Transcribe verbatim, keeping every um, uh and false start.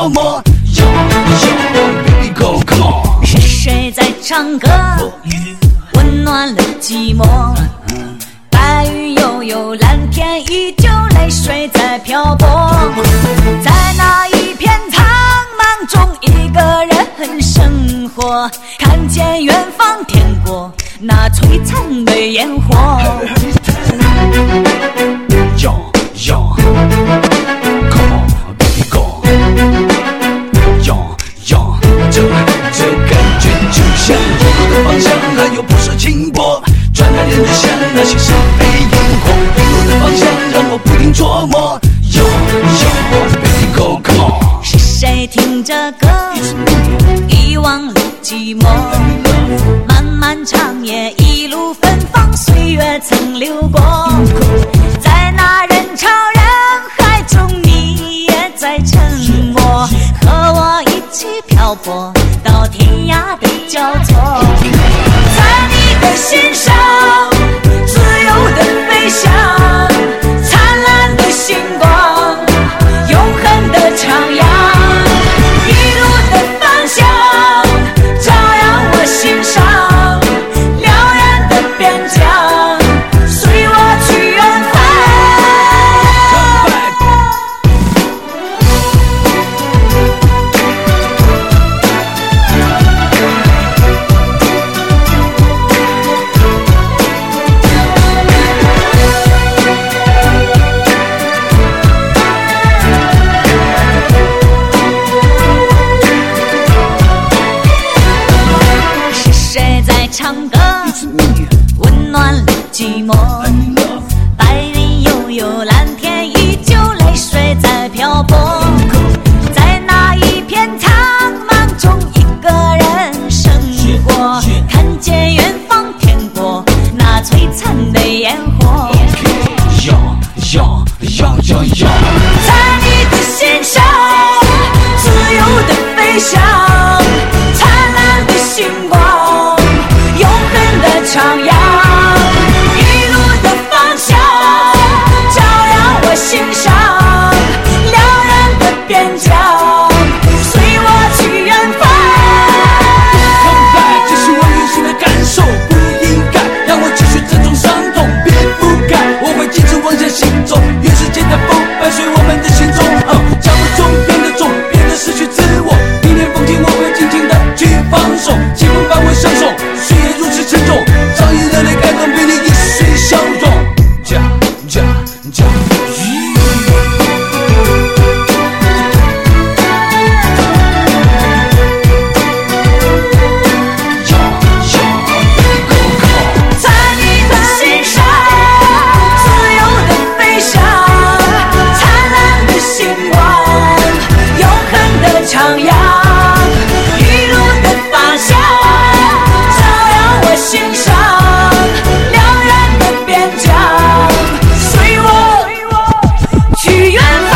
琢磨。Yo yo baby go come on， 是谁在唱歌？温暖了寂寞。白云悠悠，蓝天依旧，泪水在漂泊。在那一片苍茫中，一个人生活，看见远方天国那璀璨的烟火。 Yo yo come on baby go。Yo yo， 这这感觉就像一路的方向，还有不少轻薄。转来人就像那些是非萤火，一路的方向让我不停琢磨。Yo yo baby go come on， 是谁听着歌，遗忘了寂寞？漫漫长夜，一路芬芳，岁月曾流过。在那人潮人海中，你也在沉默，和我一起漂泊到天涯的交错。在你的心上，自由的飞翔，灿烂的星光，永恒的徜徉。一路的方向，照耀我心上，辽远的边疆，随我去远方。是谁在唱歌？温暖了寂寞。白云悠悠，蓝天依旧，泪水在漂泊。在那一片苍茫中，一个人生活，看见远方天国那璀璨的烟火。 Yo yo yo yo yo， 在你的心上，自由的飞翔，灿烂的星光，永恒的徜徉。一路的方向，照耀我心上，辽远的边疆，随我去远方。 Come back， 这是我内心的感受，不应该让我继续这种伤痛，别覆盖，我会坚持往前行走，愿世界的风伴随我们的心中。嗯，脚步中变得重，变得失去自我，明天风景我会尽情的去放手，清风伴我相守，岁月如此沉重，早已热泪感动，陪你一岁消融。加加加。 在你的心上，自由的飞翔，灿烂的星光，永恒的徜徉。一路的方向，照耀我心上，辽远的边疆，随我去远方。